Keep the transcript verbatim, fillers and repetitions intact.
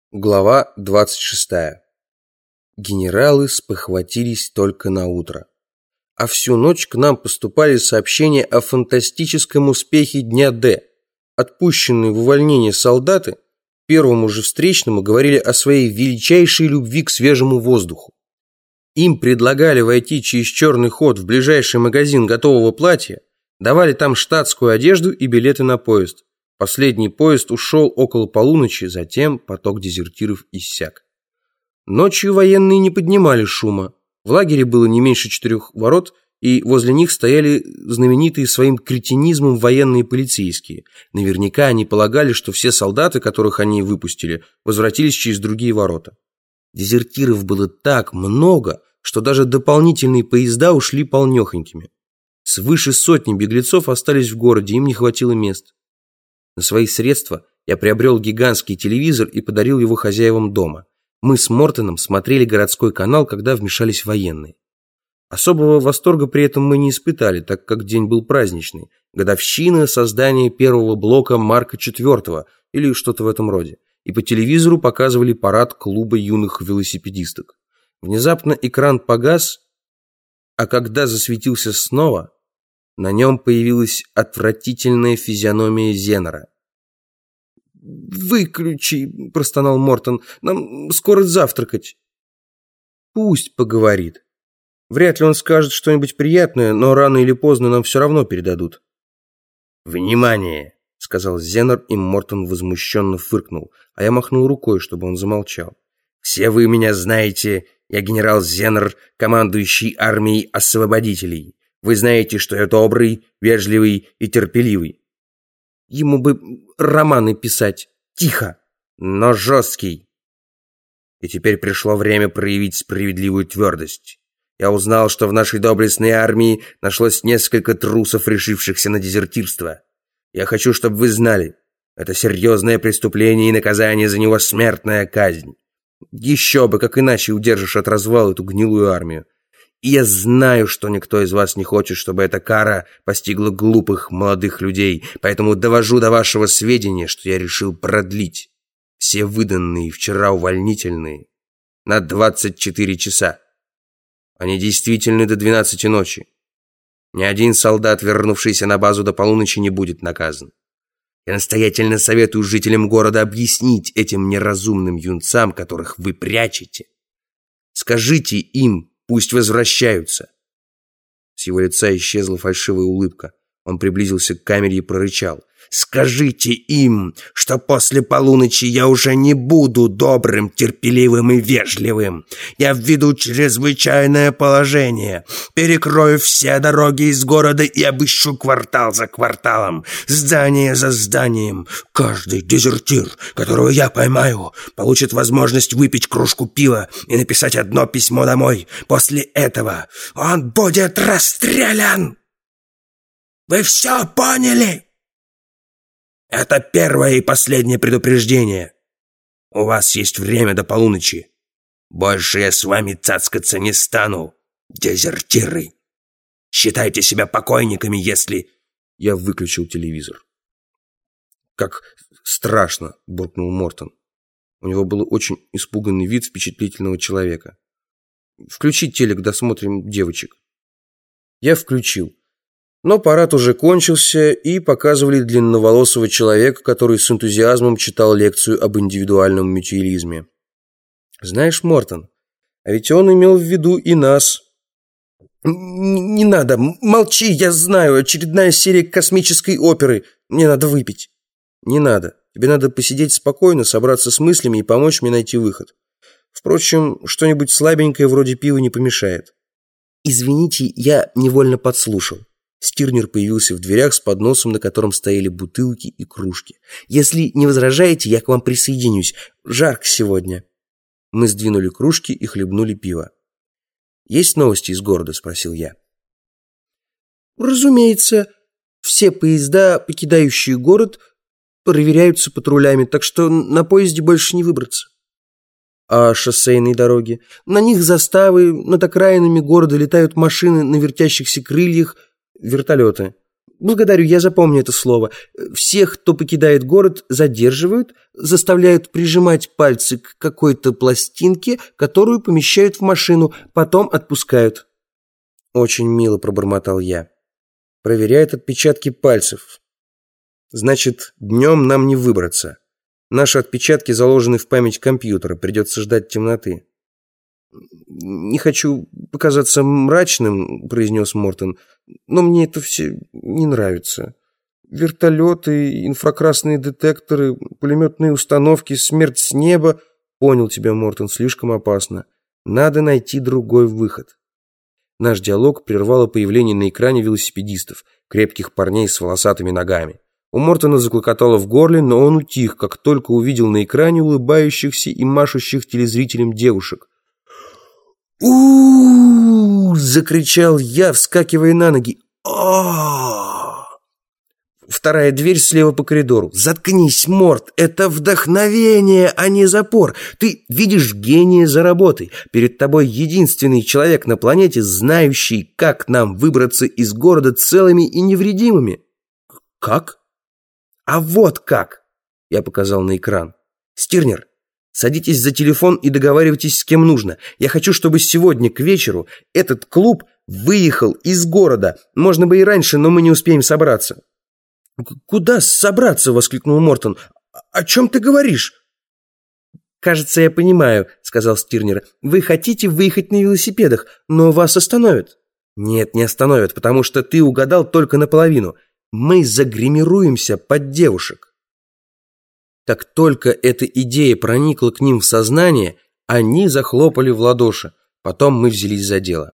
Глава двадцать шестая. Генералы спохватились только на утро. А всю ночь к нам поступали сообщения о фантастическом успехе дня Д. Отпущенные в увольнение солдаты первому же встречному говорили о своей величайшей любви к свежему воздуху. Им предлагали войти через черный ход в ближайший магазин готового платья, давали там штатскую одежду и билеты на поезд. Последний поезд ушел около полуночи, затем поток дезертиров иссяк. Ночью военные не поднимали шума. В лагере было не меньше четырех ворот, и возле них стояли знаменитые своим кретинизмом военные полицейские. Наверняка они полагали, что все солдаты, которых они выпустили, возвратились через другие ворота. Дезертиров было так много, что даже дополнительные поезда ушли полнёхонькими. Свыше сотни беглецов остались в городе, им не хватило мест. На свои средства я приобрел гигантский телевизор и подарил его хозяевам дома. Мы с Мортоном смотрели городской канал, когда вмешались военные. Особого восторга при этом мы не испытали, так как день был праздничный. Годовщина создания первого блока Марка четвёртого или что-то в этом роде. И по телевизору показывали парад клуба юных велосипедисток. Внезапно экран погас, а когда засветился снова, на нем появилась отвратительная физиономия Зеннера. «Выключи», – простонал Мортон, – «нам скоро завтракать». «Пусть поговорит. Вряд ли он скажет что-нибудь приятное, но рано или поздно нам все равно передадут». «Внимание!» – сказал Зеннер, и Мортон возмущенно фыркнул, а я махнул рукой, чтобы он замолчал. «Все вы меня знаете, я генерал Зеннер, командующий армией освободителей. Вы знаете, что я добрый, вежливый и терпеливый. Ему бы романы писать. Тихо, но жесткий. И теперь пришло время проявить справедливую твердость. Я узнал, что в нашей доблестной армии нашлось несколько трусов, решившихся на дезертирство. Я хочу, чтобы вы знали, это серьезное преступление, и наказание за него смертная казнь. Еще бы, как иначе удержишь от развала эту гнилую армию. И я знаю, что никто из вас не хочет, чтобы эта кара постигла глупых молодых людей, поэтому довожу до вашего сведения, что я решил продлить все выданные вчера увольнительные на двадцать четыре часа. Они действительны до двенадцати ночи. Ни один солдат, вернувшийся на базу до полуночи, не будет наказан. Я настоятельно советую жителям города объяснить этим неразумным юнцам, которых вы прячете. Скажите им, пусть возвращаются. С его лица исчезла фальшивая улыбка. Он приблизился к камере и прорычал: «Скажите им, что после полуночи я уже не буду добрым, терпеливым и вежливым. Я введу чрезвычайное положение, перекрою все дороги из города и обыщу квартал за кварталом, здание за зданием. Каждый дезертир, которого я поймаю, получит возможность выпить кружку пива и написать одно письмо домой. После этого он будет расстрелян. Вы все поняли? Это первое и последнее предупреждение. У вас есть время до полуночи. Больше я с вами цацкаться не стану, дезертиры. Считайте себя покойниками, если...» Я выключил телевизор. «Как страшно!» – буркнул Мортон. У него был очень испуганный вид впечатлительного человека. «Включи телек, досмотрим девочек». Я включил. Но парад уже кончился, и показывали длинноволосого человека, который с энтузиазмом читал лекцию об индивидуальном мютуализме. «Знаешь, Мортон, а ведь он имел в виду и нас». «Не надо, молчи, я знаю, очередная серия космической оперы, мне надо выпить». «Не надо, тебе надо посидеть спокойно, собраться с мыслями и помочь мне найти выход. Впрочем, что-нибудь слабенькое вроде пива не помешает». «Извините, я невольно подслушал». Стирнер появился в дверях с подносом, на котором стояли бутылки и кружки. «Если не возражаете, я к вам присоединюсь. Жарко сегодня». Мы сдвинули кружки и хлебнули пиво. «Есть новости из города?» – спросил я. «Разумеется. Все поезда, покидающие город, проверяются патрулями, так что на поезде больше не выбраться». «А шоссейные дороги?» «На них заставы, над окраинами города летают машины на вертящихся крыльях, вертолеты. Благодарю, я запомню это слово. Всех, кто покидает город, задерживают, заставляют прижимать пальцы к какой-то пластинке, которую помещают в машину, потом отпускают. Очень мило пробормотал я. Проверяет отпечатки пальцев. Значит, днем нам не выбраться. Наши отпечатки заложены в память компьютера, придется ждать темноты. «Не хочу показаться мрачным», — произнес Мортон, «но мне это все не нравится. Вертолеты, инфракрасные детекторы, пулеметные установки, смерть с неба...» «Понял тебя, Мортон, слишком опасно. Надо найти другой выход». Наш диалог прервало появление на экране велосипедистов, крепких парней с волосатыми ногами. У Мортона заклокотало в горле, но он утих, как только увидел на экране улыбающихся и машущих телезрителям девушек. у закричал я, вскакивая на ноги. а Вторая дверь слева по коридору. «Заткнись, Морт! Это вдохновение, а не запор! Ты видишь гения за работой. Перед тобой единственный человек на планете, знающий, как нам выбраться из города целыми и невредимыми». «Как?» «А вот как!» Я показал на экран. «Стирнер, садитесь за телефон и договаривайтесь с кем нужно. Я хочу, чтобы сегодня к вечеру этот клуб выехал из города. Можно бы и раньше, но мы не успеем собраться». «Куда собраться?» — воскликнул Мортон. «О чем ты говоришь?» «Кажется, я понимаю», — сказал Стирнер. «Вы хотите выехать на велосипедах, но вас остановят». «Нет, не остановят, потому что ты угадал только наполовину. Мы загримируемся под девушек». Как только эта идея проникла к ним в сознание, они захлопали в ладоши. Потом мы взялись за дело.